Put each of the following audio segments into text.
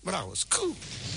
but I was cool.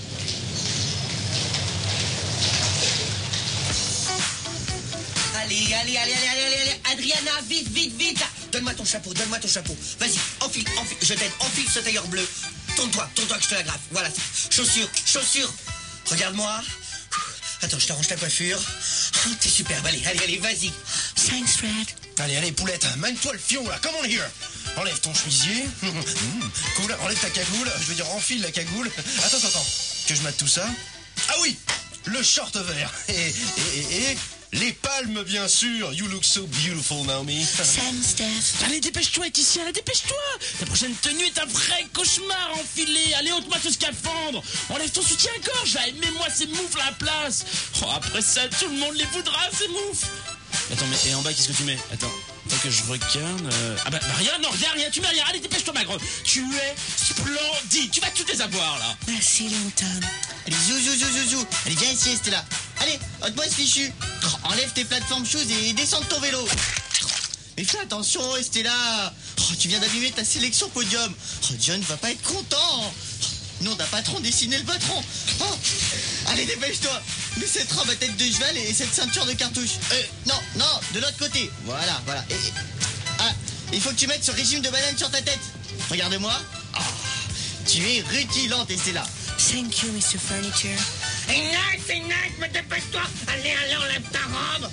Allez, Adriana, vite. Donne-moi ton chapeau. Vas-y, enfile, je t'aide, enfile ce tailleur bleu. Tourne-toi que je te l'agrafe. Voilà, chaussures. Regarde-moi. Attends, je t'arrange ta coiffure. Oh, t'es superbe, allez, vas-y. Thanks, Fred. Allez, poulette, mène-toi le fion, là, come on here. Enlève ton chemisier. Cool, enlève ta cagoule. Je veux dire, enfile la cagoule. Attends. Que je mate tout ça. Ah oui, le short vert. Et les palmes, bien sûr. You look so beautiful, Naomi. Thanks, Steph. Allez, dépêche-toi, Laetitia, dépêche-toi. Ta prochaine tenue est un vrai cauchemar enfilé. Allez, ôte-moi ce scaphandre. Enlève ton soutien-gorge, là, et mets-moi ces moufles à la place. Oh, après ça, tout le monde les voudra, ces moufles. Attends, mais et en bas, qu'est-ce que tu mets? Attends que je regarde. Ah bah rien, tu mets rien. Allez, dépêche-toi, ma grande. Tu es splendide. Tu vas toutes les avoir, là. Merci, Linton. Allez, zou. Allez, viens ici, Estella. Allez, ôte-moi ce fichu. Enlève tes plateformes choses et descends de ton vélo. Mais fais attention, Estella. Tu viens d'abîmer ta sélection podium. John va pas être content. Nom d'un patron, dessiner le patron. Allez, dépêche-toi. Mets cette robe à tête de cheval et cette ceinture de cartouche. Non, de l'autre côté. Voilà. Il faut que tu mettes ce régime de banane sur ta tête. Regarde-moi. Tu es rutilante, Estella. Thank you, Mr. Furniture. C'est nice, mais dépêche-toi. Allez, enlève ta robe.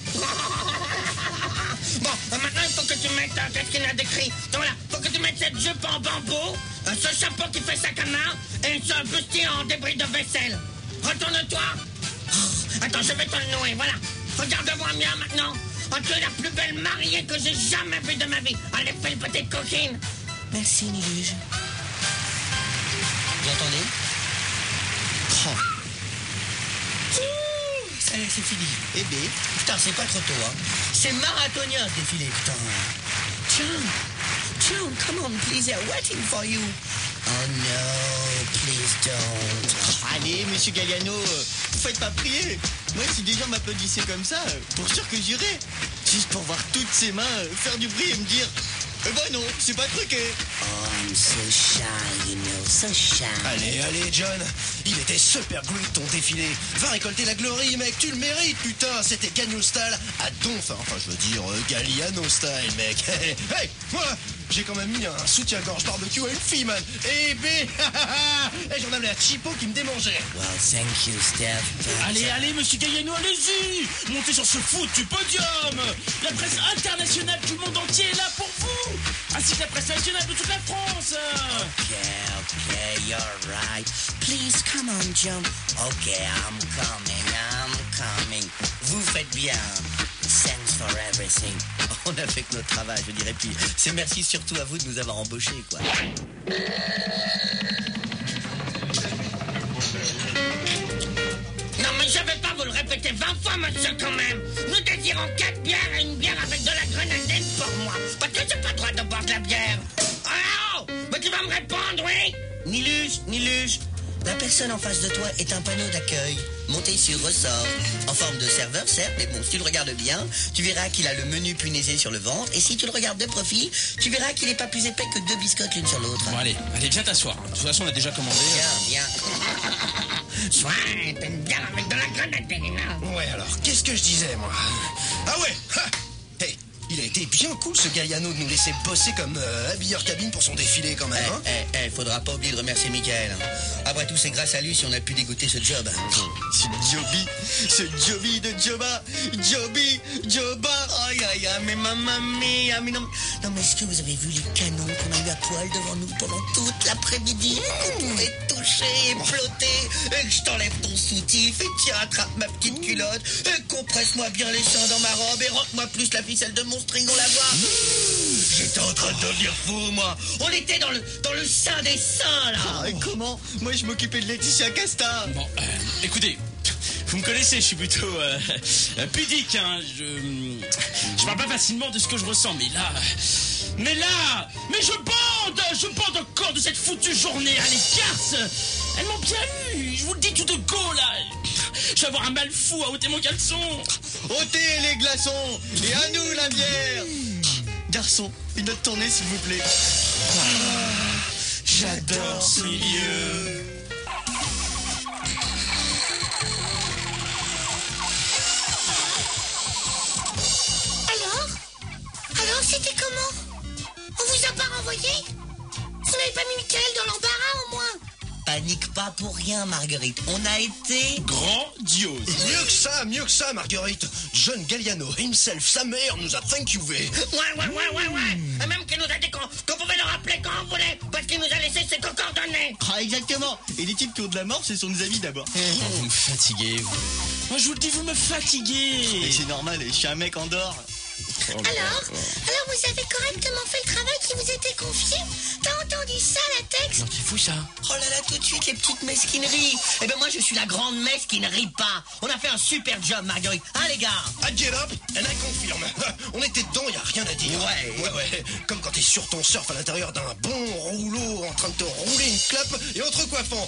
Bon, maintenant, il faut que tu mettes, qu'est-ce qu'il a décrit? Donc voilà, faut que tu mettes cette jupe en bambou, ce chapeau qui fait sac à main, et ce bustier en débris de vaisselle. Retourne-toi. Attends, je vais te le nouer, voilà. Regarde-moi bien maintenant. Tu es la plus belle mariée que j'ai jamais vue de ma vie. Allez, fais une petite coquine. Merci, Niluge. Vous entendez? Ça y est, c'est fini. Eh bien, putain, c'est pas trop tôt, hein. C'est marathonien, ce défilé, putain. John, come on, please, they're waiting for you. Oh no, please don't. Allez, monsieur Galliano, vous faites pas prier. Moi, si des gens m'applaudissaient comme ça, pour sûr que j'irais. Juste pour voir toutes ces mains faire du bruit et me dire... non, c'est pas truqué. Oh, I'm so shy, you know, so shy. Allez, John. Il était super great ton défilé. Va récolter la glory, mec, tu le mérites, putain. C'était Gagno style à donf. Enfin, je veux dire, Galliano style, mec. Hey, moi, j'ai quand même mis un soutien-gorge barbecue à une fille, man. Et j'en avais la Chipo qui me démangeait. Well, thank you, Steph. Allez, monsieur Galliano, allez-y. Montez sur ce foutu podium. La presse internationale du monde entier est là pour vous. Ainsi que la presse nationale de toute la France. Okay, you're right. Please, come on, John. Okay, I'm coming. Vous faites bien. Thanks for everything. On a fait que notre travail, je dirais. Puis c'est merci surtout à vous de nous avoir embauchés, quoi. Non, mais je vais pas vous le répéter 20 fois, monsieur, quand même. Nous désirons 4 bières et une bière avec de la grenadine pour moi. Parce que j'ai pas le droit de boire de la bière. Oh, mais tu vas me répondre, oui? Niluge. La personne en face de toi est un panneau d'accueil, monté sur ressort, en forme de serveur, certes, mais bon, si tu le regardes bien, tu verras qu'il a le menu punaisé sur le ventre, et si tu le regardes de profil, tu verras qu'il n'est pas plus épais que 2 biscottes l'une sur l'autre. Bon, allez, viens t'asseoir. De toute façon, on a déjà commandé. Viens. Ouais, t'as une bière avec de la grenadine. Ouais, alors, qu'est-ce que je disais, moi? Ah ouais. Hey, il a été bien cool, ce Galliano, de nous laisser bosser comme habilleur cabine pour son défilé, quand même, hein? Faudra pas oublier de remercier Michael. Après tout, c'est grâce à lui si on a pu dégoûter ce job. Ce Joby de Joba. Aïe, mais mamma mia, mais non, mais est-ce que vous avez vu les canons qu'on a eu à poil devant nous pendant toute l'après-midi? Qu'on pouvait toucher et flotter, et que je t'enlève ton soutif, et tiens, attrape ma petite culotte, et compresse-moi bien les seins dans ma robe, et rentre-moi plus la ficelle de mon string, on la voit. J'étais en train de devenir fou, moi. On était dans le sein des seins, là. Et comment? Moi, je m'occupais de Laetitia Casta. Bon, écoutez, vous me connaissez, je suis plutôt pudique, hein. Je parle pas facilement de ce que je ressens, mais je bande encore de cette foutue journée, hein, les garces. Elles m'ont bien eu, je vous le dis tout de go, là. Je vais avoir un mal fou à ôter mon caleçon. Ôtez les glaçons, et à nous la bière. Garçon, une autre tournée, s'il vous plaît. J'adore ce milieu. C'était comment? On vous a pas renvoyé? Vous n'avez pas mis Michael dans l'embarras au moins? Panique pas pour rien, Marguerite. On a été... Grandiose. Mieux que ça, Marguerite. John Galliano himself, sa mère, nous a thank youvé. Ouais. Même qu'il nous a dit qu'on pouvait le rappeler quand on voulait, parce qu'il nous a laissé ses coordonnées. Ah, exactement. Et les types qui ont de la mort, ce sont nos amis d'abord. Vous me fatiguez, vous. Moi, je vous le dis, vous me fatiguez. Et c'est normal, je suis un mec en dehors. Alors vous avez correctement fait le travail qui vous était confié? T'as entendu ça, la texte? Non, c'est fou, ça. Oh là là, tout de suite, les petites mesquineries. Eh ben moi, je suis la grande messe qui ne rit pas. On a fait un super job, Marguerite. Hein, les gars? I get up and I confirme. On était dedans, y a rien à dire. Ouais. Comme quand t'es sur ton surf à l'intérieur d'un bon rouleau en train de te rouler une clope et en te recoiffant.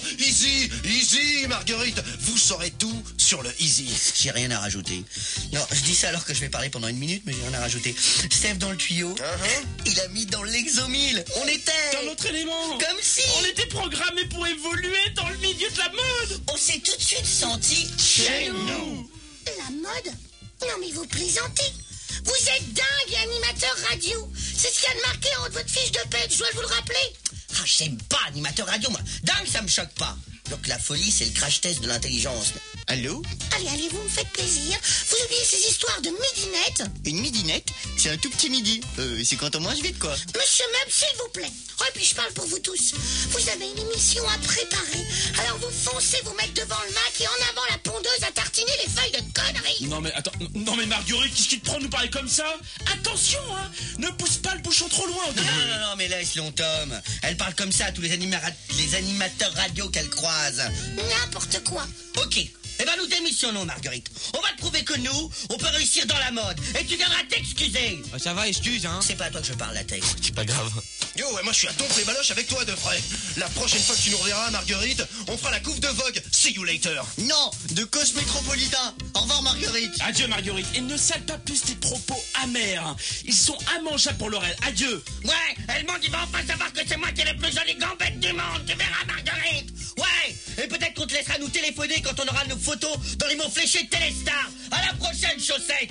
Easy, Marguerite. Vous saurez tout sur le easy. J'ai rien à rajouter. Non, je dis ça alors que je vais parler pendant une minute, mais j'ai rien à rajouter. Steph dans le tuyau, il a mis dans l'exomile. On était... Dans notre élément. Comme si... On était programmés pour évoluer dans le milieu de la mode. On s'est tout de suite senti chez nous. La mode? Non mais vous plaisantez. Vous êtes dingue, animateur radio. C'est ce qu'il y a de marqué en haut de votre fiche de paie, je dois vous le rappeler. Ah, je sais pas, animateur radio, moi. Dingue, ça me choque pas. Donc la folie, c'est le crash test de l'intelligence. Allô? Allez, vous me faites plaisir. Vous oubliez ces histoires de midinette. Une midinette? C'est un tout petit midi. C'est quand on mange vite, quoi. Monsieur Meuble, s'il vous plaît. Oh, et puis je parle pour vous tous. Vous avez une émission à préparer. Alors vous foncez vous mettre devant le Mac et en avant la pondeuse à tartiner les feuilles de conneries. Non mais attends, non mais Marguerite, qu'est-ce qui te prend de nous parler comme ça? Attention, hein, ne pousse pas le bouchon trop loin. Non, mais laisse-le, Tom. Elle parle comme ça à tous les animateurs radio qu'elle croise. N'importe quoi. Ok. Eh ben nous démissionnons, Marguerite. On va te prouver que nous, on peut réussir dans la mode. Et tu viendras t'excuser. Ça va, excuse, hein. C'est pas à toi que je parle, la texte. C'est pas grave. Yo, ouais, moi je suis à donf les baloches avec toi, de vrai. La prochaine fois que tu nous reverras, Marguerite, on fera la couve de Vogue. See you later. Non, de Cos Métropolitain. Au revoir, Marguerite. Adieu Marguerite, et ne sale pas plus tes propos amers. Ils sont immangeables pour l'oreille. Adieu. Ouais, et le monde il va enfin savoir que c'est moi qui ai les plus jolies gambettes du monde, tu verras Marguerite. Ouais, et peut-être qu'on te laissera nous téléphoner quand on aura nos photos dans les mots fléchés de Téléstar. À la prochaine, chaussette.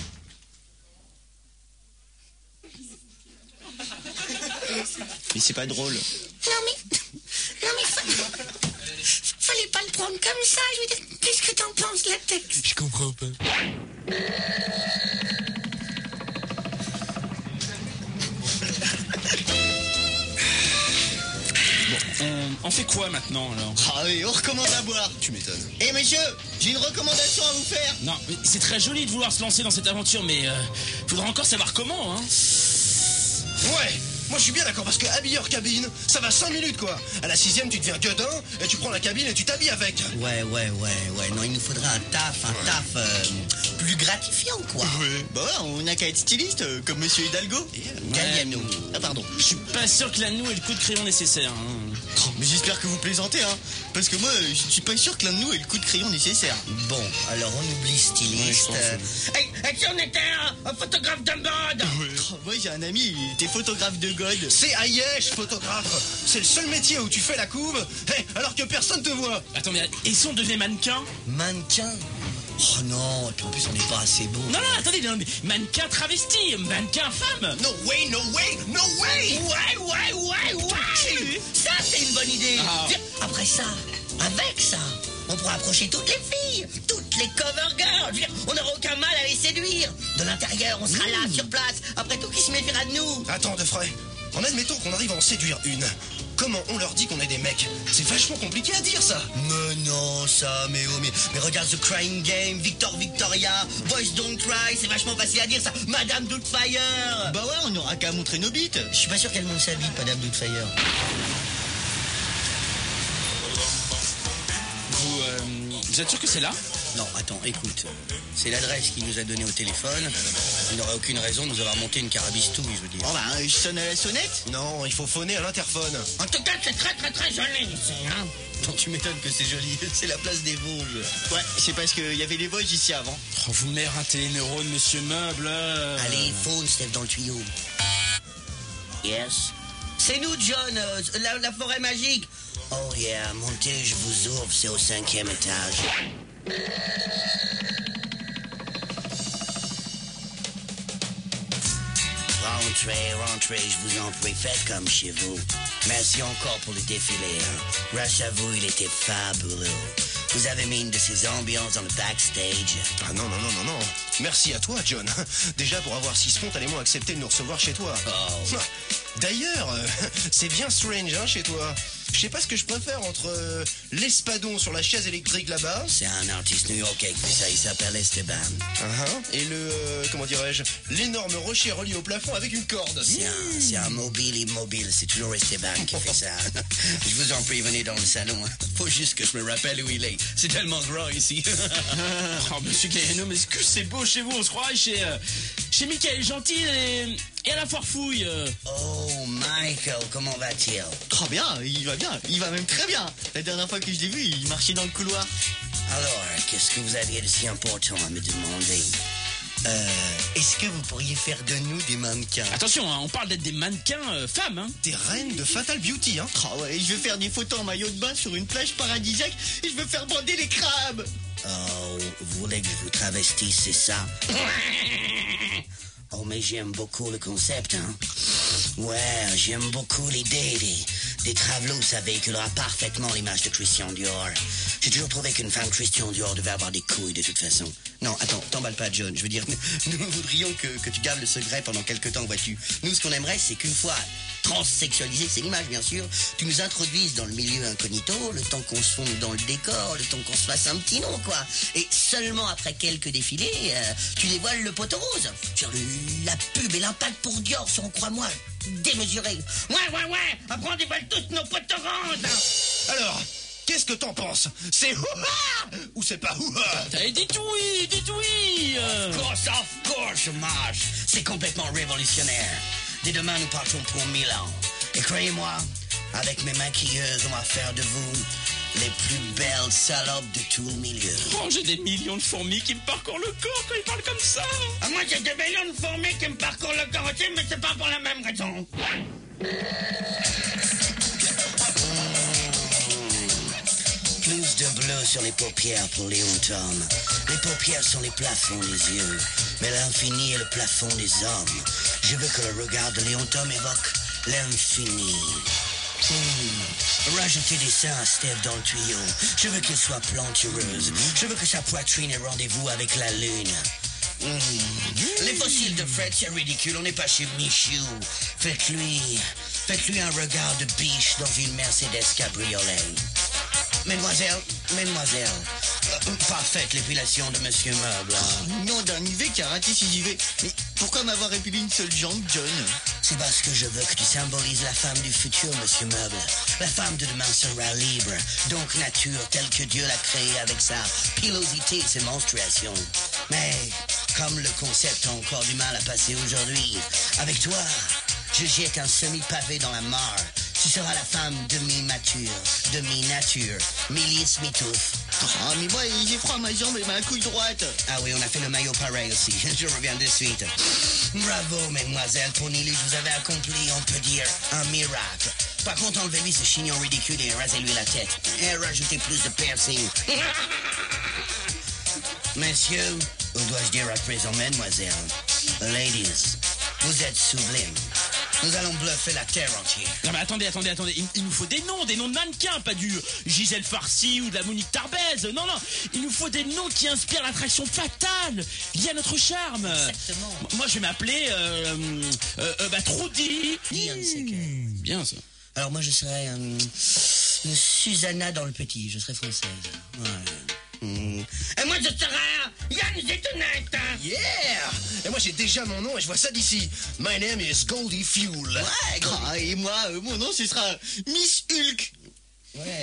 Mais c'est pas drôle. Non mais fallait pas le prendre comme ça. Je veux dire, qu'est-ce que t'en penses, la texte? Je comprends pas. On fait quoi maintenant alors? Ah oui, on recommande à boire. Tu m'étonnes. Eh messieurs, j'ai une recommandation à vous faire. Non, mais c'est très joli de vouloir se lancer dans cette aventure, mais faudra encore savoir comment, hein. Ouais, moi je suis bien d'accord parce que habilleur cabine, ça va 5 minutes quoi. À la 6ème, tu deviens gueudin et tu prends la cabine et tu t'habilles avec. Ouais. Non, il nous faudra un taf plus gratifiant, quoi. Ouais. Bah ouais, on n'a qu'à être styliste, comme Monsieur Hidalgo. Galliano. Ah pardon. Je suis pas sûr que l'un de nous ait le coup de crayon nécessaire, hein. Oh, mais j'espère que vous plaisantez, hein. Parce que moi, je suis pas sûr que l'un de nous ait le coup de crayon nécessaire. Bon, alors on oublie styliste. Et si on était un photographe de mode? Oh, moi j'ai un ami, il était photographe de God. C'est Ayesh, photographe. C'est le seul métier où tu fais la couve, alors que personne te voit. Attends, mais et si on devenait mannequin? Mannequin? Oh non, et puis en plus on n'est pas assez beau. Non, attendez, non, mais mannequin travesti, mannequin femme. No way. Ouais. Ça c'est une bonne idée. Ah. Après ça, avec ça, on pourra approcher toutes les filles, toutes les cover girls. Je veux dire, on n'aura aucun mal à les séduire. De l'intérieur, on sera là, sur place. Après tout, qui se méfiera de nous? Attends, de frais. En admettant qu'on arrive à en séduire une, comment on leur dit qu'on est des mecs? C'est vachement compliqué à dire ça. Mais non, ça, mais regarde The Crying Game, Victoria, Boys Don't Cry, c'est vachement facile à dire ça. Madame Doubtfire. Bah ouais, on n'aura qu'à montrer nos bites. Je suis pas sûr qu'elle montre sa bite, Madame Doubtfire. Vous êtes sûr que c'est là? Non, attends, écoute. C'est l'adresse qu'il nous a donnée au téléphone. Il n'aurait aucune raison de nous avoir monté une carabistouille, je veux dire. Oh bah, je sonne à la sonnette? Non, il faut phoner à l'interphone. En tout cas, c'est très joli ici, hein. Non, tu m'étonnes que c'est joli. C'est la place des Vosges. Ouais, c'est parce qu'il y avait les Vosges ici avant. Oh, vous mérintez les neurones, monsieur Meuble. Allez, faune, Steph, dans le tuyau. Yes. C'est nous, John, la forêt magique. Oh yeah, montez, je vous ouvre, c'est au 5e étage. Round rentrez, je vous en prie, faites comme chez vous. Merci encore pour le défilé. Grâce à vous, il était fabuleux. Vous avez mis une de ces ambiances dans le backstage. Ah non. Merci à toi, John. Déjà pour avoir si spontanément accepté de nous recevoir chez toi. Oh. D'ailleurs, c'est bien strange, hein, chez toi. Je sais pas ce que je préfère entre l'espadon sur la chaise électrique là-bas. C'est un artiste new-yorkais qui fait ça, il s'appelle Esteban. Et le, comment dirais-je, l'énorme rocher relié au plafond avec une corde. C'est un mobile immobile, c'est toujours Esteban qui fait ça. Je vous en prie, venez dans le salon. Faut juste que je me rappelle où il est. C'est tellement grand ici. Oh, monsieur Galliano, mais est-ce que c'est beau chez vous? On se croirait chez Michael Gentil et à la Foirefouille. Oh, Michael, comment va-t-il? Trop bien, il va bien, il va même très bien. La dernière fois que je l'ai vu, il marchait dans le couloir. Alors, qu'est-ce que vous aviez de si important à me demander? Est-ce que vous pourriez faire de nous des mannequins? Attention, hein, on parle d'être des mannequins femmes, hein. Des reines de Fatal Beauty, hein. Ah ouais, je vais faire des photos en maillot de bain sur une plage paradisiaque et je vais faire bander les crabes. Oh, vous voulez que je vous travestisse, c'est ça? Oh, mais j'aime beaucoup le concept, hein. Ouais, j'aime beaucoup l'idée des travelots, ça véhiculera parfaitement l'image de Christian Dior. J'ai toujours trouvé qu'une femme Christian Dior devait avoir des couilles de toute façon. Non, attends, t'emballe pas, John. Je veux dire, nous voudrions que tu gardes le secret pendant quelque temps, vois-tu. Nous, ce qu'on aimerait, c'est qu'une fois transsexualisé, c'est l'image, bien sûr, tu nous introduises dans le milieu incognito, le temps qu'on se fonde dans le décor, le temps qu'on se fasse un petit nom, quoi. Et seulement après quelques défilés, tu dévoiles le poteau rose. Sur la pub et l'impact pour Dior seront, crois-moi, démesurés. Ouais, après on dévoile tous nos potes oranges. Alors, qu'est-ce que t'en penses? C'est houha ou c'est pas houha? Dites oui. Of course, Marche. C'est complètement révolutionnaire. Dès demain, nous partons pour Milan. Et croyez-moi, avec mes maquilleuses, on va faire de vous les plus belles salopes de tout le milieu. Oh, j'ai des millions de fourmis qui me parcourent le corps quand ils parlent comme ça. Ah, moi, j'ai des millions de fourmis qui me parcourent le corps aussi, mais c'est pas pour la même raison. Plus de bleu sur les paupières pour Léon Tom. Les paupières sont les plafonds des yeux, mais l'infini est le plafond des hommes. Je veux que le regard de Léon Tom évoque l'infini. Rajoutez des seins à Steph dans le tuyau. Je veux qu'elle soit plantureuse. Je veux que sa poitrine ait rendez-vous avec la lune. Les fossiles de Fred, c'est ridicule. On n'est pas chez Michou. Faites-lui un regard de biche dans une Mercedes cabriolet. Mesdemoiselles, parfaite l'épilation de Monsieur Meuble. Hein. Non, d'un IV qui a raté ses IV. Mais pourquoi m'avoir épilé une seule jambe, John? C'est parce que je veux que tu symbolises la femme du futur, Monsieur Meuble. La femme de demain sera libre, donc nature telle que Dieu l'a créée avec sa pilosité et ses menstruations. Mais comme le concept a encore du mal à passer aujourd'hui, avec toi, je jette un semi-pavé dans la mare. Tu seras la femme demi-mature, demi-nature, milice mitouf. Ah, mais moi, j'ai froid à ma jambe et ma couille droite. Ah oui, on a fait le maillot pareil aussi. Je reviens de suite. Bravo, mesdemoiselles. Pour Nilus, vous avez accompli, on peut dire, un miracle. Par contre, enlevez-lui ce chignon ridicule et rasez-lui la tête. Et rajoutez plus de piercing. Messieurs, ou dois-je dire à présent, mesdemoiselles, ladies, vous êtes sublimes. Nous allons bluffer la terre entière. Non mais attendez. Il nous faut des noms de mannequins, pas du Gisèle Farcy ou de la Monique Tarbez. Non, il nous faut des noms qui inspirent l'attraction fatale liée à notre charme. Exactement. Moi, je vais m'appeler Trudy. Bien ça. Alors moi, je serais une Susanna dans le petit. Je serais française. Ouais. Et moi, je serai Yann Zetounette. Yeah! Et moi, j'ai déjà mon nom et je vois ça d'ici. My name is Goldie Fuel. Ouais, Ah, et moi, mon nom, ce sera Miss Hulk. ouais.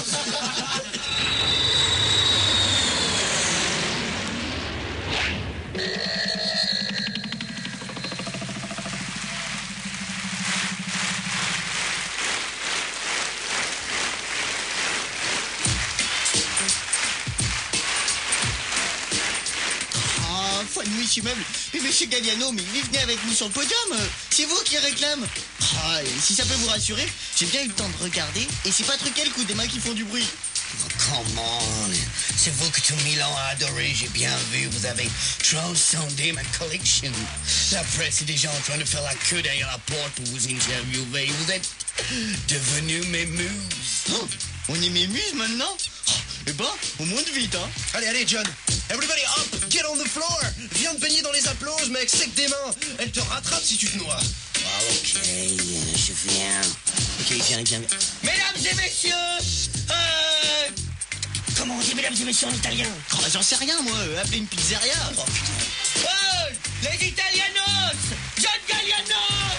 Foi de nuit, Meuble. Mais monsieur Galliano, mais venez avec nous sur le podium. C'est vous qui réclame. Ah, et si ça peut vous rassurer, j'ai bien eu le temps de regarder et c'est pas truqué le coup des mains qui font du bruit. Oh, come on. C'est vous que tout Milan a adoré, j'ai bien vu. Vous avez transcendé ma collection. La presse est déjà en train de faire la queue derrière la porte pour vous interviewer. Vous êtes devenus mes muses. Oh, on est mes muses maintenant? Eh ben, on monte vite, hein. Allez, John. Everybody up, get on the floor. Viens te baigner dans les applauses, mec, sec des mains. Elle te rattrape si tu te noies. Ah, ok, je viens. Ok, viens. Mesdames et messieurs, Comment on dit mesdames et messieurs en italien? Oh, j'en sais rien, moi. Appelez une pizzeria. Oh, putain. les Italianos, John Gallianos.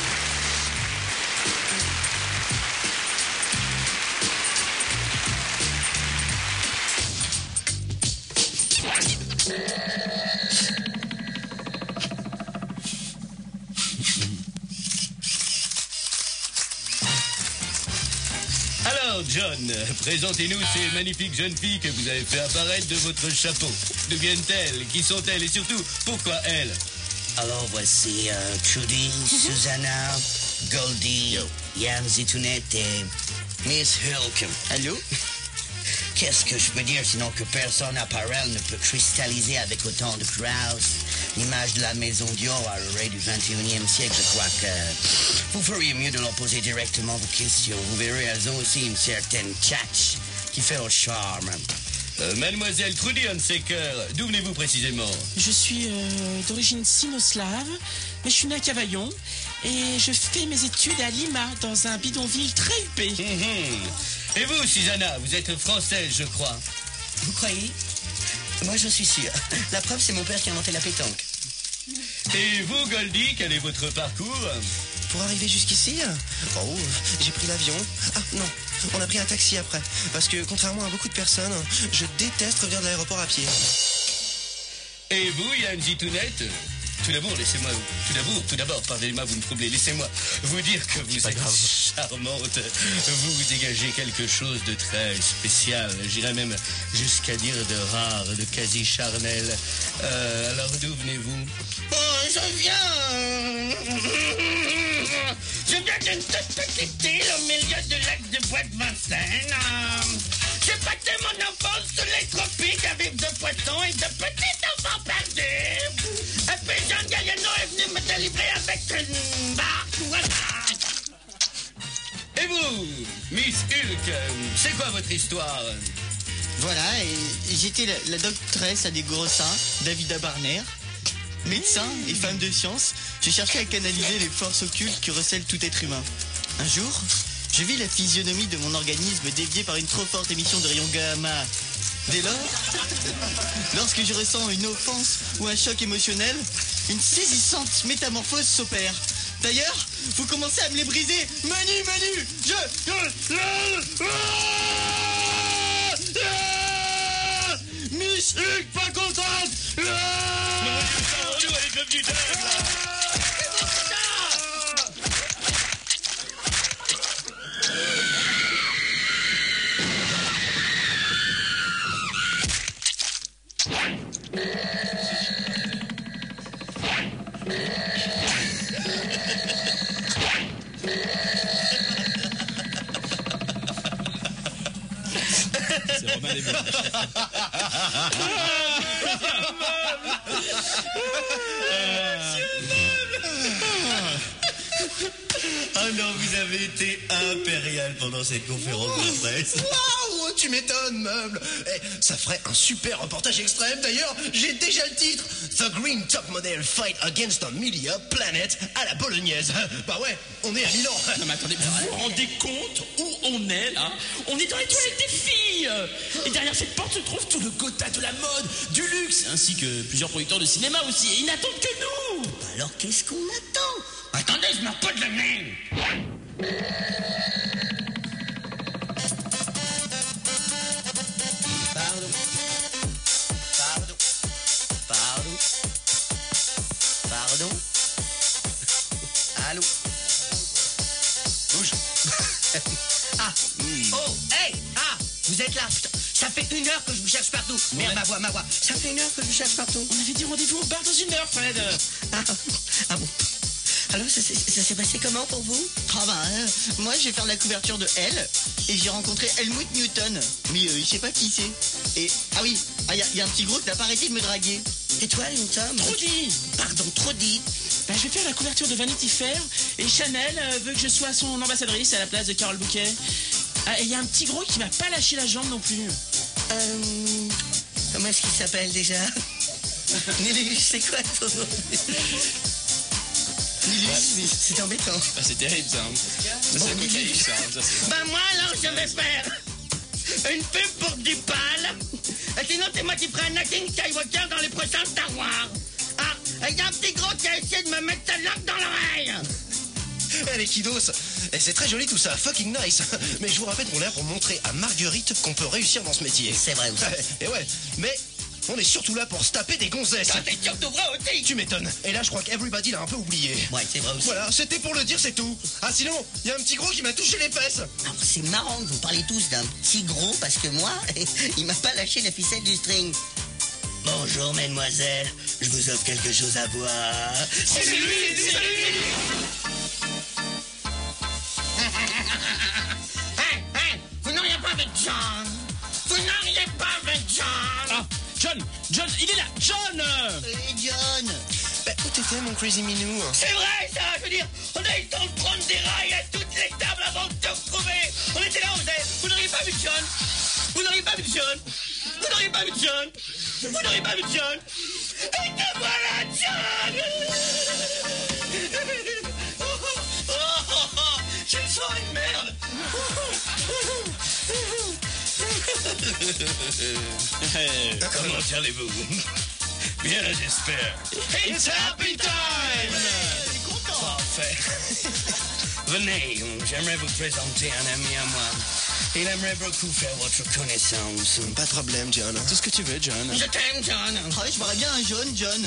Alors, John, présentez-nous ces magnifiques jeunes filles que vous avez fait apparaître de votre chapeau. D'où viennent-elles? Qui sont-elles? Et surtout, pourquoi elles? Alors voici Trudy, Susanna, Goldie, Yann Zitounette et Miss Hulk. Allô? Qu'est-ce que je peux dire sinon que personne à part elle ne peut cristalliser avec autant de Krauss l'image de la maison Dior à l'oreille du 21e siècle? Je crois que vous feriez mieux de leur poser directement vos questions. Vous verrez, elles ont aussi une certaine tchatch qui fait le charme. Mademoiselle Trudy Hunsaker, d'où venez-vous précisément? Je suis d'origine sino-slave, mais je suis né à Cavaillon et je fais mes études à Lima, dans un bidonville très huppé. Et vous, Susanna, vous êtes française, je crois. Vous croyez? Moi, je suis sûr. La preuve, c'est mon père qui a inventé la pétanque. Et vous, Goldie, quel est votre parcours? Pour arriver jusqu'ici, j'ai pris l'avion. Ah, non, on a pris un taxi après. Parce que, contrairement à beaucoup de personnes, je déteste revenir de l'aéroport à pied. Et vous, Yann Zitounette? Tout d'abord, pardonnez-moi, vous me troublez. Laissez-moi vous dire que vous êtes charmante. Vous dégagez quelque chose de très spécial. J'irais même jusqu'à dire de rare, de quasi charnel. Alors, d'où venez-vous? Je viens d'une toute petite île au milieu du lac du Bois de Vincennes. J'ai passé mon enfance sous les tropiques à vivre de poissons et de petits enfants perdus. Et puis John Galliano est venu me délivrer avec une barque. Voilà. Et vous, Miss Hulk, c'est quoi votre histoire? Voilà, et j'étais la doctresse à des gros seins, Davida Barner. Médecin et femme de science, je cherchais à canaliser les forces occultes qui recèlent tout être humain. Un jour, je vis la physionomie de mon organisme déviée par une trop forte émission de rayons gamma. Dès lors, lorsque je ressens une offense ou un choc émotionnel, une saisissante métamorphose s'opère. D'ailleurs, vous commencez à me les briser. Manu, Miss Hulk, pas contente. C'est Romain les Ah non, vous avez été impérial pendant cette conférence de presse. Waouh, tu m'étonnes, meuble. Ça ferait un super reportage extrême. D'ailleurs, j'ai déjà le titre. The Green Top Model Fight Against a Media Planet à la bolognaise. Bah ouais, on est à Milan. Non mais attendez, vous vous rendez compte où on est là? On est dans les toilettes des filles. Et derrière cette porte se trouve tout le quota de la mode, du luxe, ainsi que plusieurs producteurs de cinéma aussi. Et ils n'attendent que nous. Alors qu'est-ce qu'on attend? Attendez, je meurs pas de la main. Pardon? Allô? Bouge. Vous êtes là, putain. Ça fait 1 heure que je vous cherche partout. Merde, ma voix. Ça fait 1 heure que je vous cherche partout. On avait dit rendez-vous au bar dans 1 heure, Fred. Ah bon. Alors, ça s'est passé comment pour vous? Ah ben, moi je vais faire la couverture de Elle et j'ai rencontré Helmut Newton. Mais je sais pas qui c'est. Et, ah oui, y a un petit gros qui n'a pas arrêté de me draguer. Et toi, Newton? Trudy. Pardon, trop dit. Ben, je vais faire la couverture de Vanity Fair et Chanel veut que je sois son ambassadrice à la place de Carole Bouquet. Ah, et il y a un petit gros qui m'a pas lâché la jambe non plus. Comment est-ce qu'il s'appelle déjà? Nilus, c'est quoi ton nom? Nilus, c'est embêtant. Ah, c'est terrible ça. Ça, c'est Michael, ça. Ben moi, alors, je vais faire une pub pour du pâle. Sinon, c'est moi qui ferai Anakin Skywalker dans les prochains Star Wars. Ah, il y a un petit gros qui a essayé de me mettre sa langue dans l'oreille. Les kiddos, et c'est très joli tout ça, fucking nice. Mais je vous rappelle qu'on est là pour montrer à Marguerite qu'on peut réussir dans ce métier. C'est vrai aussi. Et ouais, mais on est surtout là pour se taper des gonzesses. Ah, c'est surtout vrai aussi. Tu m'étonnes. Et là, je crois qu'Everybody l'a un peu oublié. Ouais, c'est vrai aussi. Voilà, c'était pour le dire, c'est tout. Ah, sinon, il y a un petit gros qui m'a touché les fesses. Alors, c'est marrant que vous parlez tous d'un petit gros parce que moi, il m'a pas lâché la ficelle du string. Bonjour, mesdemoiselles. Je vous offre quelque chose à boire. C'est lui, c'est lui. Hey, vous n'auriez pas avec John. Vous n'auriez pas avec John. Ah, John, il est là. John. Et John. Bah, où t'étais, mon crazy minou? C'est vrai, ça. Je veux dire, on a eu le temps de prendre des rails à toutes les tables avant de te retrouver. On était là, vous n'auriez pas vu John. Vous n'auriez pas vu John. Vous n'auriez pas vu John. Vous n'auriez pas vu John. Et te voilà, John. J'ai le soir une merde. Comment allez-vous? Bien, j'espère. It's happy time. Parfait. Venez, j'aimerais vous présenter un ami à moi. Il aimerait beaucoup faire votre connaissance. Pas de problème, John. Tout ce que tu veux, John. Je t'aime, John. Ah ouais, je boirais bien un jaune, John.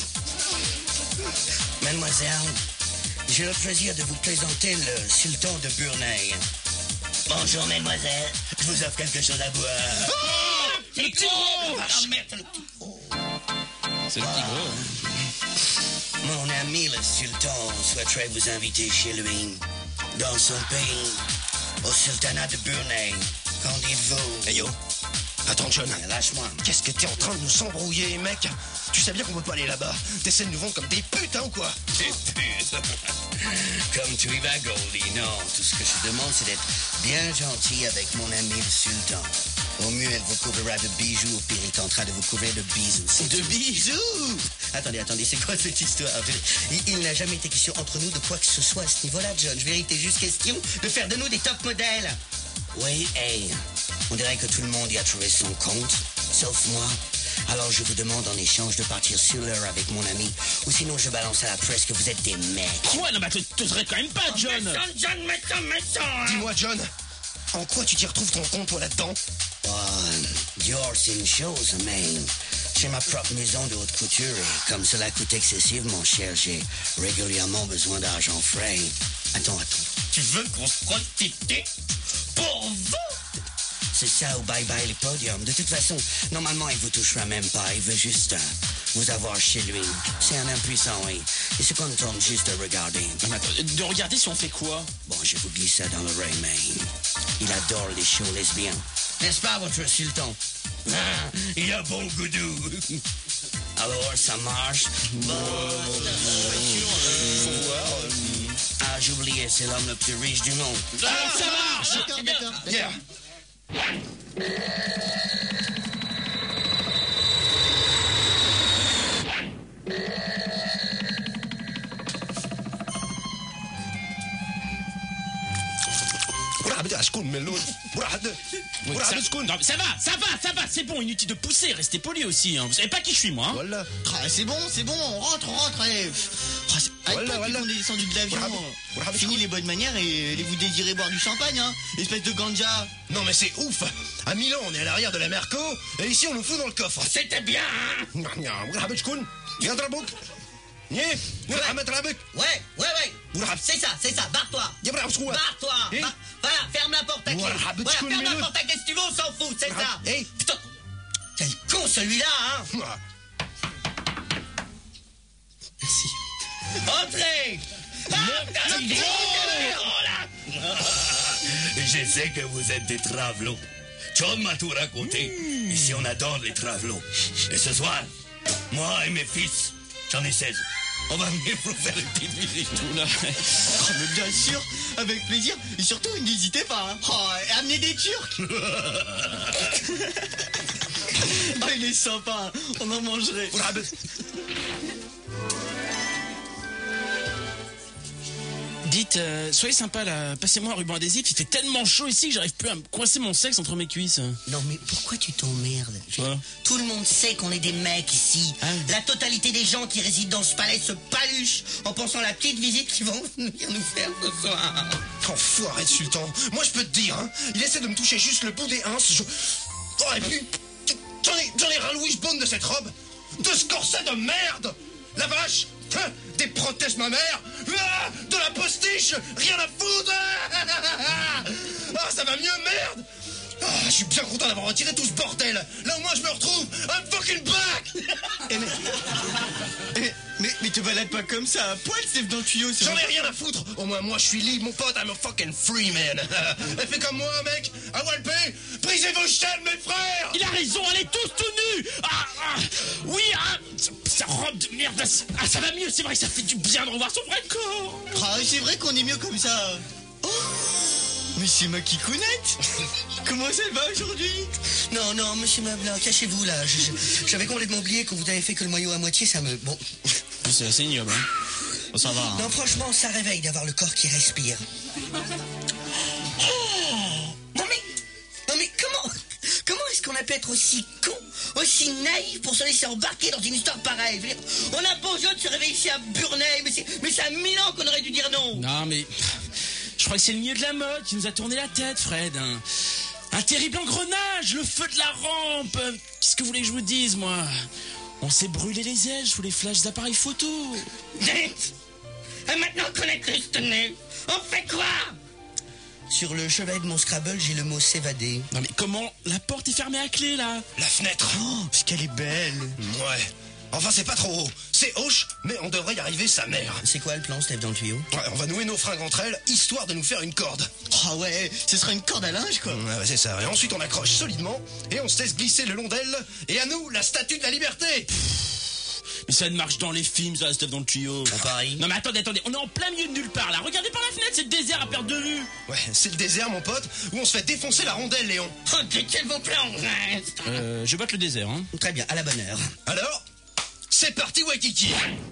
Mademoiselle, j'ai le plaisir de vous présenter le sultan de Brunei. Bonjour, mademoiselle. Je vous offre quelque chose à boire. C'est le petit gros. Ah, merde, c'est le petit gros. C'est le petit gros. Mon ami le sultan souhaiterait vous inviter chez lui, dans son pays, au sultanat de Brunei. Qu'en dites-vous? Hey yo, attends, John. Lâche-moi. Qu'est-ce que t'es en train de nous embrouiller, mec? Tu sais bien qu'on peut pas aller là-bas. T'essaies de nous vendre comme des putes, hein, ou quoi? Des putes. Comme tu y vas, Goldie. Non, tout ce que je demande, c'est d'être bien gentil avec mon ami le sultan. Au mieux, elle vous couvrira de bijoux, au pire, il tentera de vous couvrir de bisous. De bisous. Attendez, c'est quoi cette histoire? Il n'a jamais été question entre nous de quoi que ce soit à ce niveau-là, John. Je vérité juste question de faire de nous des top modèles. Oui, hey, on dirait que tout le monde y a trouvé son compte, sauf moi. Alors je vous demande en échange de partir sur l'heure avec mon ami, ou sinon je balance à la presse que vous êtes des mecs. Quoi? Non, bah t'oserais quand même pas, John. Méchant. Dis-moi, John, en quoi tu t'y retrouves ton compte, toi, là-dedans? Dior, c'est une chose, mais j'ai ma propre maison de haute couture et comme cela coûte excessivement cher, j'ai régulièrement besoin d'argent frais. Attends. Tu veux qu'on se prostitue pour vous? C'est ça ou bye-bye les podiums. De toute façon, normalement, il vous touchera même pas. Il veut juste vous avoir chez lui. C'est un impuissant, oui. Il se contente juste de regarder. Non, mais attends, de regarder si on fait quoi? Bon, je vous glisse ça dans l'oreille, mais il adore les shows lesbiens. N'est-ce pas, votre sultan? Ah, il a bon goudou. Alors, ça marche? Ah, j'ai oublié, c'est l'homme le plus riche du monde. Alors ça marche. D'accord. Yeah. Non, mais ça va, c'est bon, inutile de pousser, restez poli aussi. Hein. Vous savez pas qui je suis, moi. Hein. Voilà. Ah, c'est bon, on rentre. Allez. Ah, Voilà. On est descendu de l'avion. Fini les bonnes manières et vous désirez boire du champagne, hein. Espèce de ganja. Non, mais c'est ouf. À Milan, on est à l'arrière de la Merco, et ici, on nous fout dans le coffre. C'était bien, hein? Ouais. C'est ça. Barre-toi. Barre-toi. Voilà, ferme la porte à clé. Voilà, ferme la porte à clé si tu veux, on s'en fout, c'est ça. Hey. Putain, quel con celui-là, hein. Merci. Entrez. Je sais que vous êtes des travelots. John m'a tout raconté. Ici, on adore les travelots. Et ce soir, moi et mes fils, j'en ai 16. On va venir vous faire une petite visite. Oh, mais bien sûr, avec plaisir. Et surtout, n'hésitez pas. Hein. Oh, amenez des Turcs. Oh, il est sympa. On en mangerait. Dites, soyez sympa là, passez-moi un ruban adhésif, il fait tellement chaud ici que j'arrive plus à me coincer mon sexe entre mes cuisses. Non mais pourquoi tu t'emmerdes? Ouais. Tout le monde sait qu'on est des mecs ici. Ah. La totalité des gens qui résident dans ce palais se paluchent en pensant à la petite visite qu'ils vont venir nous faire ce soir. Enfoiré de sultan. Moi je peux te dire, hein, il essaie de me toucher juste le bout des ins. Oh, et puis, j'en ai ras le wishbone de cette robe. De ce corset de merde. La vache, hein, des prothèses ma mère. Ah, de la postiche, rien à foutre. Ah, ça va mieux, merde. Ah, je suis bien content d'avoir retiré tout ce bordel. Là au moins je me retrouve. I'm fucking back. Mais te balades pas comme ça à poil, Steph, dans le tuyau. J'en ai rien à foutre. Au moins moi je suis libre, mon pote. I'm a fucking free man. Fais comme moi, mec. À Walpé, brisez vos chaînes, mes frères. Il a raison, allez tous tout nus. Oui, sa robe de merde, ça va mieux, c'est vrai que ça fait du bien de revoir son vrai corps. Ah, c'est vrai qu'on est mieux comme ça. Oh, mais c'est ma kikounette. Comment ça va aujourd'hui? Non, monsieur Mabla, cachez-vous là. J'avais complètement oublié que vous avez fait que le maillot à moitié, ça me... Bon. C'est assez ignoble, hein. Oh, ça va. Hein. Non, franchement, ça réveille d'avoir le corps qui respire. Non mais comment est-ce qu'on a pu être aussi con, aussi naïf pour se laisser embarquer dans une histoire pareille? Je veux dire, on a pas besoin de se réveiller ici à Burnay, mais c'est à 1000 ans qu'on aurait dû dire non. Non, mais je crois que c'est le milieu de la mode qui nous a tourné la tête, Fred. Un terrible engrenage, le feu de la rampe. Qu'est-ce que vous voulez que je vous dise, moi? On s'est brûlé les ailes sous les flashs d'appareils photo. Et maintenant qu'on est tous tenus, on fait quoi? Sur le chevet de mon Scrabble, j'ai le mot s'évader. Non mais comment? La porte est fermée à clé, là. La fenêtre. Oh, parce qu'elle est belle. Ouais. Enfin, c'est pas trop haut. C'est hoche, mais on devrait y arriver, sa mère. C'est quoi le plan, Steph, dans le tuyau? Ouais, on va nouer nos fringues entre elles, histoire de nous faire une corde. Ah ouais, ce sera une corde à linge, quoi. Ouais, c'est ça. Et ensuite, on accroche solidement, et on se laisse glisser le long d'elle. Et à nous, la statue de la liberté. Mais ça ne marche dans les films, ça, Steph, dans le tuyau. On parie. Non mais attendez, on est en plein milieu de nulle part, là. Regardez par la fenêtre, c'est le désert à perte de vue. Ouais, c'est le désert, mon pote, où on se fait défoncer la rondelle, Léon. Oh, quel vos plans reste. Je vote le désert, hein. Très bien, à la bonne heure. Alors, c'est parti, Waikiki.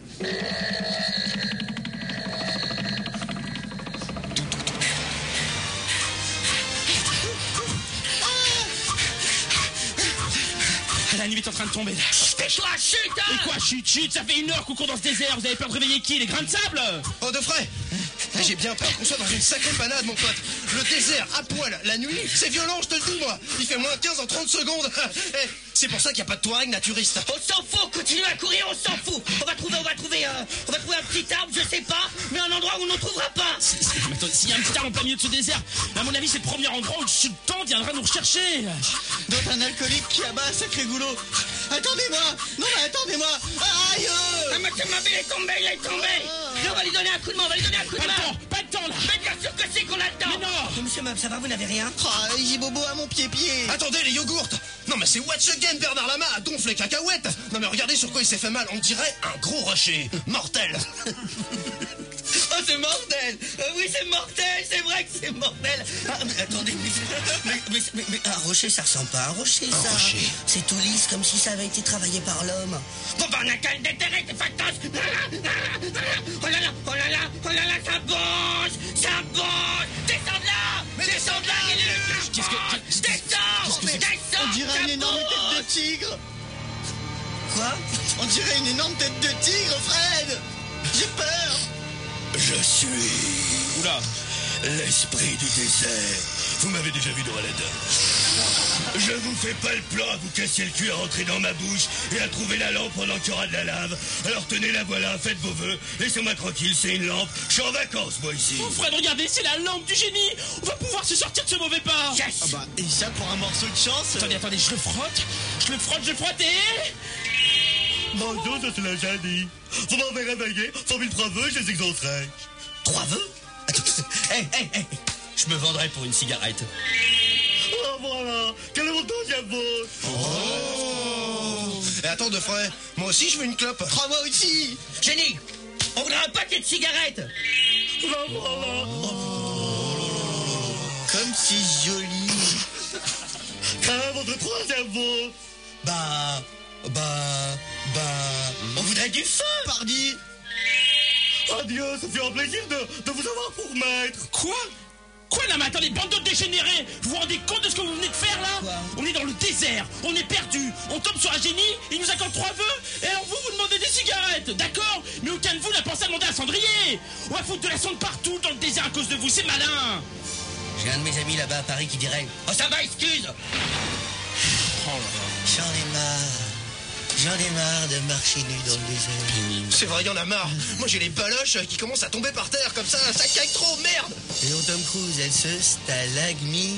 La nuit est en train de tomber, là. Tais-toi, chute, hein. Et quoi, chut, ça fait 1 heure qu'on court dans ce désert. Vous avez peur de réveiller qui? Les grains de sable? Oh, de frais. J'ai bien peur qu'on soit dans une sacrée panade, mon pote. Le désert, à poil, la nuit, c'est violent, je te le dis, moi. Il fait moins 15 en 30 secondes. Eh, c'est pour ça qu'il n'y a pas de Touareg naturiste. On s'en fout, continue à courir, on s'en fout. On va trouver un petit arbre, je sais pas, mais un endroit où on n'en trouvera pas. Mais attends, s'il y a un petit arbre en plein milieu de ce désert, à mon avis, c'est le premier endroit où le sultan viendra nous rechercher. Dans un alcoolique qui abat un sacré goulot. Attendez-moi. Non, mais attendez-moi. Aïe. Ah, monsieur Mabel est tombé. Et on va lui donner un coup de main, Pas de temps, là. Mais bien sûr que c'est qu'on a le temps. Mais non. Monsieur Mab, ça va, vous n'avez rien? Ah, j'ai bobo à mon pied-pied. Attendez, les yogourts. Non, mais c'est What's Again, Bernard Lama à donf les cacahuètes. Non, mais regardez sur quoi il s'est fait mal. On dirait un gros rocher. Mortel. Oh, c'est mortel. Oui, c'est mortel, c'est vrai que c'est mortel. Ah, mais attendez, mais un rocher, ça ressemble pas à un rocher, ça. Un rocher. C'est tout lisse, comme si ça avait été travaillé par l'homme. Bon, ben, on a qu'à le déterrer, t'es factos. Oh là là, ça bouge. Descends de là. Mais Descends de là, Descends. On dirait une énorme tête de tigre. Quoi? On dirait une énorme tête de tigre, Fred. J'ai peur. Je suis Oula. l'esprit du désert. Vous m'avez déjà vu dans Aladdin. Je vous fais pas le plan à vous casser le cul à rentrer dans ma bouche et à trouver la lampe pendant qu'il y aura de la lave. Alors tenez la voilà, faites vos vœux, laissez-moi tranquille, c'est une lampe. Je suis en vacances, moi, ici. Oh, Fred, regardez, c'est la lampe du génie. On va pouvoir se sortir de ce mauvais pas. Yes. Ah bah, et ça pour un morceau de chance. Attendez, je le frotte et... Bonjour, je suis le génie. Vous m'avez réveillé, 100 000 vœux, je les exaucerai. 3 vœux? Attends, je me vendrais pour une cigarette. Oh voilà, quel est mon deuxième vœu? Et attends, de frais, moi aussi je veux une clope. Oh, moi aussi. Jenny, on voudrait un paquet de cigarettes. Voilà. Comme c'est joli. Quel est votre troisième vœu? On voudrait du feu. Pardi. Adieu, ça fait un plaisir de vous avoir pour maître. Quoi? Non mais attendez, bande de dégénérés! Vous vous rendez compte de ce que vous venez de faire là? On est dans le désert, on est perdu, on tombe sur un génie, il nous accorde 3 vœux, et alors vous demandez des cigarettes, d'accord? Mais aucun de vous n'a pensé à demander un cendrier! On va foutre de la sonde partout dans le désert à cause de vous, c'est malin! J'ai un de mes amis là-bas à Paris qui dirait Oh, ça va, excuse. J'en ai marre de marcher nu dans le désert. C'est vrai, il y en a marre. Moi j'ai les baloches qui commencent à tomber par terre comme ça caille trop, merde. Et donc Tom Cruise, elle se stalagmite.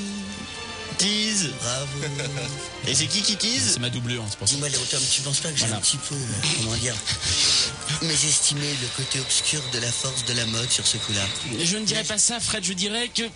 Tease. Bravo. Et c'est qui tease? C'est ma doublure, c'est pour ça. Dis-moi, Léo Tom, tu penses pas que j'ai Voilà. un petit peu, comment dire, mésestimé le côté obscur de la force de la mode sur ce coup-là? Je ne dirais pas ça, Fred, je dirais que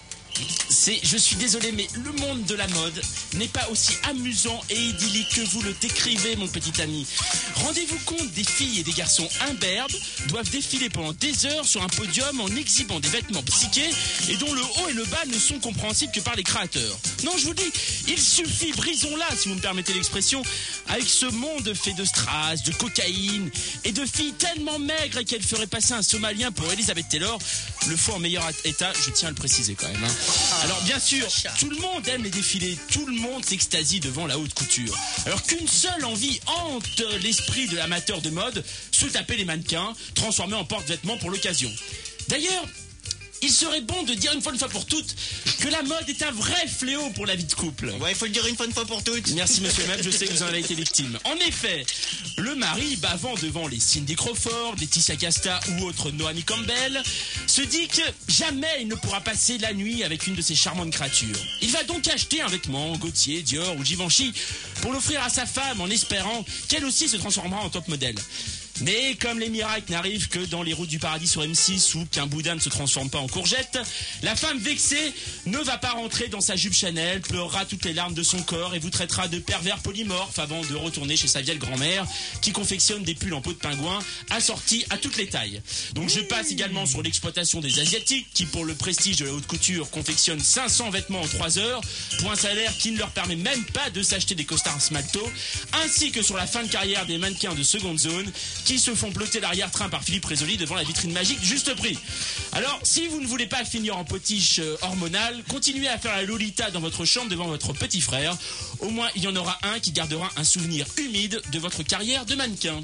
je suis désolé, mais le monde de la mode n'est pas aussi amusant et idyllique que vous le décrivez, mon petit ami. Rendez-vous compte, des filles et des garçons imberbes doivent défiler pendant des heures sur un podium en exhibant des vêtements psychés et dont le haut et le bas ne sont compréhensibles que par les créateurs. Non, je vous dis, il suffit, brisons-la, si vous me permettez l'expression, avec ce monde fait de strass, de cocaïne et de filles tellement maigres qu'elles feraient passer un Somalien pour Elizabeth Taylor, le foie en meilleur état, je tiens à le préciser quand même. Alors bien sûr, tout le monde aime les défilés, tout le monde s'extasie devant la haute couture. Alors qu'une seule envie hante l'esprit de l'amateur de mode, se taper les mannequins, transformés en porte-vêtements pour l'occasion. D'ailleurs, il serait bon de dire une fois pour toutes que la mode est un vrai fléau pour la vie de couple. Ouais, il faut le dire une fois pour toutes. Merci monsieur Meb, je sais que vous en avez été victime. En effet, le mari, bavant devant les Cindy Crawford, Laetitia Casta ou autres Naomi Campbell, se dit que jamais il ne pourra passer la nuit avec une de ces charmantes créatures. Il va donc acheter un vêtement, Gaultier, Dior ou Givenchy, pour l'offrir à sa femme en espérant qu'elle aussi se transformera en top modèle. Mais comme les miracles n'arrivent que dans les routes du paradis sur M6 ou qu'un boudin ne se transforme pas en courgette, la femme vexée ne va pas rentrer dans sa jupe Chanel, pleurera toutes les larmes de son corps et vous traitera de pervers polymorphe avant de retourner chez sa vieille grand-mère qui confectionne des pulls en peau de pingouin assortis à toutes les tailles. Donc je passe également sur l'exploitation des Asiatiques qui, pour le prestige de la haute couture, confectionnent 500 vêtements en 3 heures pour un salaire qui ne leur permet même pas de s'acheter des costards Smalto, ainsi que sur la fin de carrière des mannequins de seconde zone qui se font ploter l'arrière-train par Philippe Rézoli devant la vitrine magique du juste prix. Alors, si vous ne voulez pas finir en potiche hormonale, continuez à faire la Lolita dans votre chambre devant votre petit frère. Au moins, il y en aura un qui gardera un souvenir humide de votre carrière de mannequin.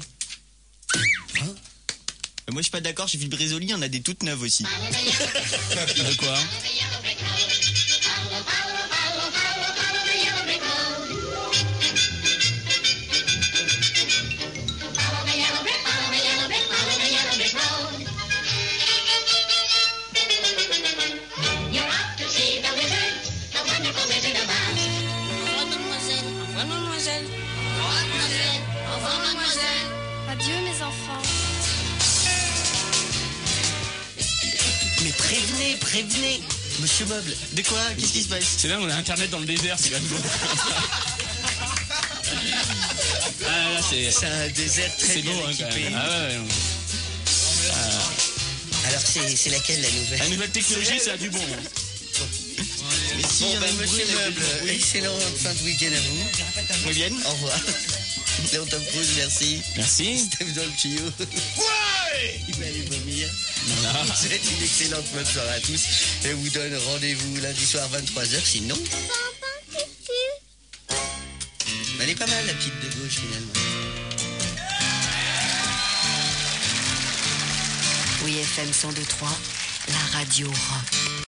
Moi je suis pas d'accord, chez Philippe Rézoli, on a des toutes neuves aussi. De quoi? Adieu mes enfants. Mais prévenez, monsieur Meuble. De quoi? Qu'est-ce qui se passe? C'est là, on a internet dans le désert, c'est quand même beau. Ah là, C'est un désert très c'est bien beau, hein, quand équipé. même. Ah ouais. Alors c'est laquelle la nouvelle? La nouvelle technologie, ça a du bon. Hein. Mais si, Bon, y en a bah, une monsieur brûle, Meuble, excellente fin de week-end à vous. Muy bien. Au revoir. Léon Tom Cruise, merci. Merci. Steph dans le tuyau. Ouais. Il va aller vomir. Voilà. Je vous souhaite une excellente bonne soirée à tous et vous donne rendez-vous lundi soir 23h, sinon... Elle est pas mal la petite de gauche finalement. Oui, FM 102.3, la radio rock.